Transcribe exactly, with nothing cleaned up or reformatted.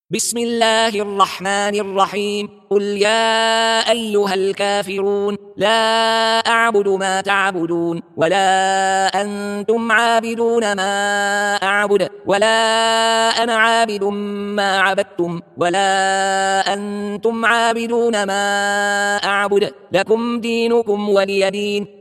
بسم الله الرحمن الرحيم قل يا أيها الكافرون لا أعبد ما تعبدون ولا أنتم عابدون ما أعبد ولا أنا عابد ما عبدتم ولا أنتم عابدون ما أعبد لكم دينكم ولي دين.